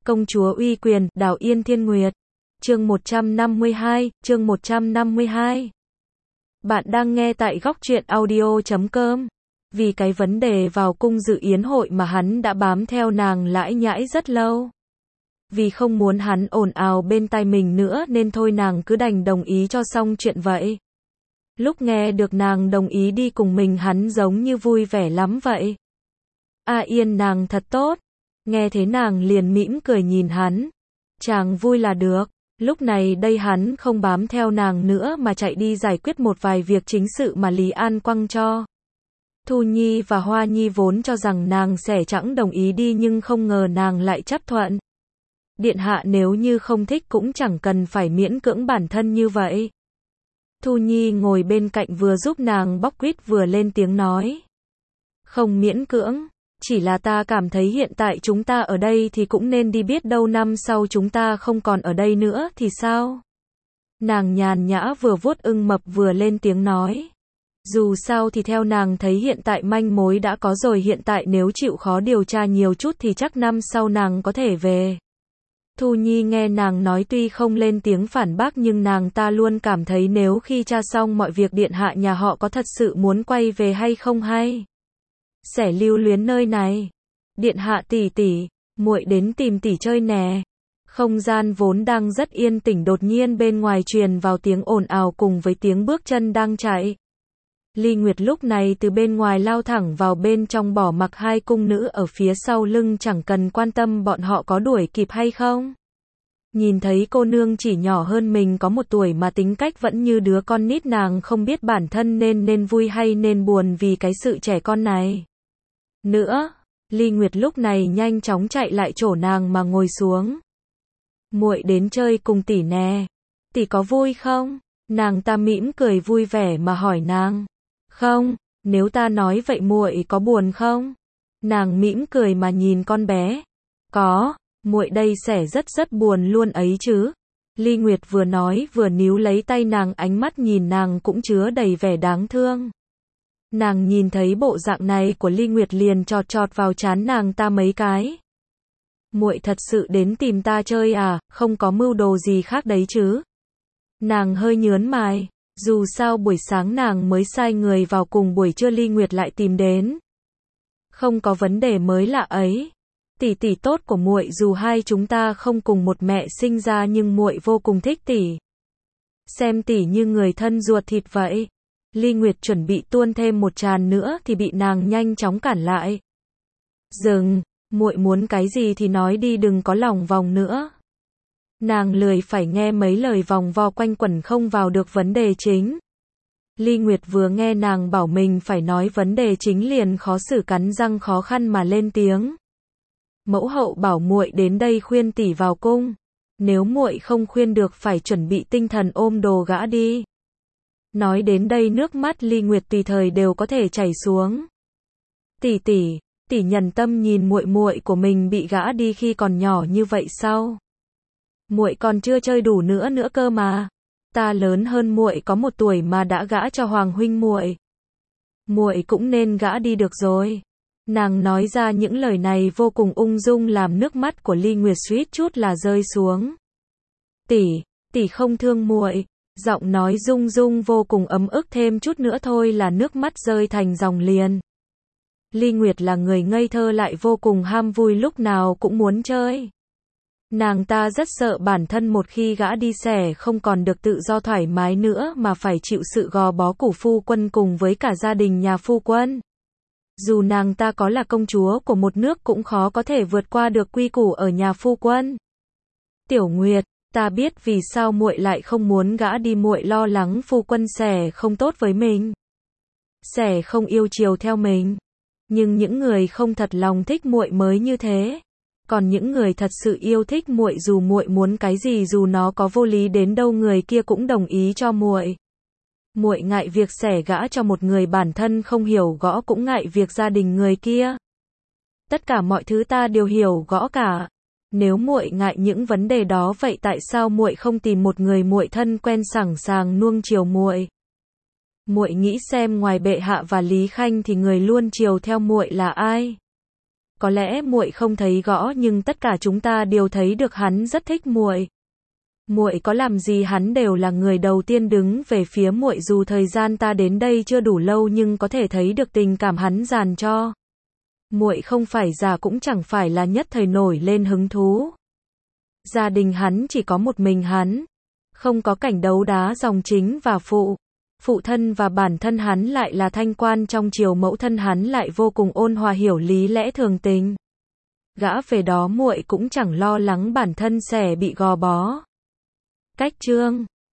Công chúa uy quyền, Đào Yên Thiên Nguyệt. Chương 152, chương 152. Bạn đang nghe tại góc truyện audio.com. Vì cái vấn đề vào cung dự yến hội mà hắn đã bám theo nàng lãi nhãi rất lâu. Vì không muốn hắn ồn ào bên tai mình nữa nên thôi nàng cứ đành đồng ý cho xong chuyện vậy. Lúc nghe được nàng đồng ý đi cùng mình hắn giống như vui vẻ lắm vậy. A Yên nàng thật tốt. Nghe thế nàng liền mỉm cười nhìn hắn. Chàng vui là được. Lúc này đây hắn không bám theo nàng nữa mà chạy đi giải quyết một vài việc chính sự mà Lý An quăng cho. Thu Nhi và Hoa Nhi vốn cho rằng nàng sẽ chẳng đồng ý đi nhưng không ngờ nàng lại chấp thuận. Điện hạ nếu như không thích cũng chẳng cần phải miễn cưỡng bản thân như vậy. Thu Nhi ngồi bên cạnh vừa giúp nàng bóc quýt vừa lên tiếng nói. Không miễn cưỡng. Chỉ là ta cảm thấy hiện tại chúng ta ở đây thì cũng nên đi, biết đâu năm sau chúng ta không còn ở đây nữa thì sao? Nàng nhàn nhã vừa vuốt ưng mập vừa lên tiếng nói. Dù sao thì theo nàng thấy hiện tại manh mối đã có rồi, hiện tại nếu chịu khó điều tra nhiều chút thì chắc năm sau nàng có thể về. Thu Nhi nghe nàng nói tuy không lên tiếng phản bác nhưng nàng ta luôn cảm thấy nếu khi tra xong mọi việc điện hạ nhà họ có thật sự muốn quay về hay không hay sẽ lưu luyến nơi này. Điện hạ tỷ tỷ, muội đến tìm tỷ chơi nè. Không gian vốn đang rất yên tĩnh đột nhiên bên ngoài truyền vào tiếng ồn ào cùng với tiếng bước chân đang chạy. Ly Nguyệt lúc này từ bên ngoài lao thẳng vào bên trong, bỏ mặc hai cung nữ ở phía sau lưng chẳng cần quan tâm bọn họ có đuổi kịp hay không. Nhìn thấy cô nương chỉ nhỏ hơn mình có 1 tuổi mà tính cách vẫn như đứa con nít, nàng không biết bản thân nên vui hay nên buồn vì cái sự trẻ con này. Nữa, Ly Nguyệt lúc này nhanh chóng chạy lại chỗ nàng mà ngồi xuống. Muội đến chơi cùng tỷ nè. Tỷ có vui không? Nàng ta mỉm cười vui vẻ mà hỏi nàng. Không, nếu ta nói vậy muội có buồn không? Nàng mỉm cười mà nhìn con bé. Có, muội đây sẽ rất buồn luôn ấy chứ. Ly Nguyệt vừa nói vừa níu lấy tay nàng, ánh mắt nhìn nàng cũng chứa đầy vẻ đáng thương. Nàng nhìn thấy bộ dạng này của Ly Nguyệt liền chọt vào trán nàng ta mấy cái. Muội thật sự đến tìm ta chơi à, không có mưu đồ gì khác đấy chứ? Nàng hơi nhớn mày, dù sao buổi sáng nàng mới sai người vào cùng buổi trưa Ly Nguyệt lại tìm đến. Không có vấn đề mới lạ ấy. Tỷ tỷ tốt của muội, dù hai chúng ta không cùng một mẹ sinh ra nhưng muội vô cùng thích tỷ. Xem tỷ như người thân ruột thịt vậy. Ly Nguyệt chuẩn bị tuôn thêm một tràng nữa thì bị nàng nhanh chóng cản lại. Dừng, muội muốn cái gì thì nói đi, đừng có lòng vòng nữa. Nàng lười phải nghe mấy lời vòng vo quanh quẩn không vào được vấn đề chính. Ly Nguyệt vừa nghe nàng bảo mình phải nói vấn đề chính liền khó xử, cắn răng khó khăn mà lên tiếng. Mẫu hậu bảo muội đến đây khuyên tỷ vào cung. Nếu muội không khuyên được phải chuẩn bị tinh thần ôm đồ gã đi. Nói đến đây nước mắt Ly Nguyệt tùy thời đều có thể chảy xuống. Tỷ nhận tâm nhìn muội của mình bị gã đi khi còn nhỏ như vậy sao? Muội còn chưa chơi đủ nữa cơ mà. Ta lớn hơn muội có 1 tuổi mà đã gã cho hoàng huynh muội. Muội cũng nên gã đi được rồi. Nàng nói ra những lời này vô cùng ung dung làm nước mắt của Ly Nguyệt suýt chút là rơi xuống. Tỷ không thương muội. Giọng nói rung rung vô cùng ấm ức, thêm chút nữa thôi là nước mắt rơi thành dòng liền. Ly Nguyệt là người ngây thơ lại vô cùng ham vui, lúc nào cũng muốn chơi. Nàng ta rất sợ bản thân một khi gã đi sẽ không còn được tự do thoải mái nữa mà phải chịu sự gò bó của phu quân cùng với cả gia đình nhà phu quân. Dù nàng ta có là công chúa của một nước cũng khó có thể vượt qua được quy củ ở nhà phu quân. Tiểu Nguyệt, ta biết vì sao muội lại không muốn gã đi, muội lo lắng phu quân sẽ không tốt với mình, sẽ không yêu chiều theo mình. Nhưng những người không thật lòng thích muội mới như thế. Còn những người thật sự yêu thích muội, dù muội muốn cái gì, dù nó có vô lý đến đâu, người kia cũng đồng ý cho muội. Muội ngại việc xẻ gã cho một người bản thân không hiểu gõ, cũng ngại việc gia đình người kia. Tất cả mọi thứ ta đều hiểu gõ cả. Nếu muội ngại những vấn đề đó vậy tại sao muội không tìm một người muội thân quen sẵn sàng nuông chiều muội? Muội nghĩ xem, ngoài bệ hạ và Lý Khanh thì người luôn chiều theo muội là ai? Có lẽ muội không thấy rõ nhưng tất cả chúng ta đều thấy được hắn rất thích muội. Muội có làm gì hắn đều là người đầu tiên đứng về phía muội, dù thời gian ta đến đây chưa đủ lâu nhưng có thể thấy được tình cảm hắn dành cho muội, không phải già cũng chẳng phải là nhất thời nổi lên hứng thú. Gia đình hắn chỉ có một mình hắn, không có cảnh đấu đá dòng chính và phụ thân và bản thân hắn lại là thanh quan trong triều, mẫu thân hắn lại vô cùng ôn hòa hiểu lý lẽ thường tình. Gã về đó muội cũng chẳng lo lắng bản thân sẽ bị gò bó. Cách chương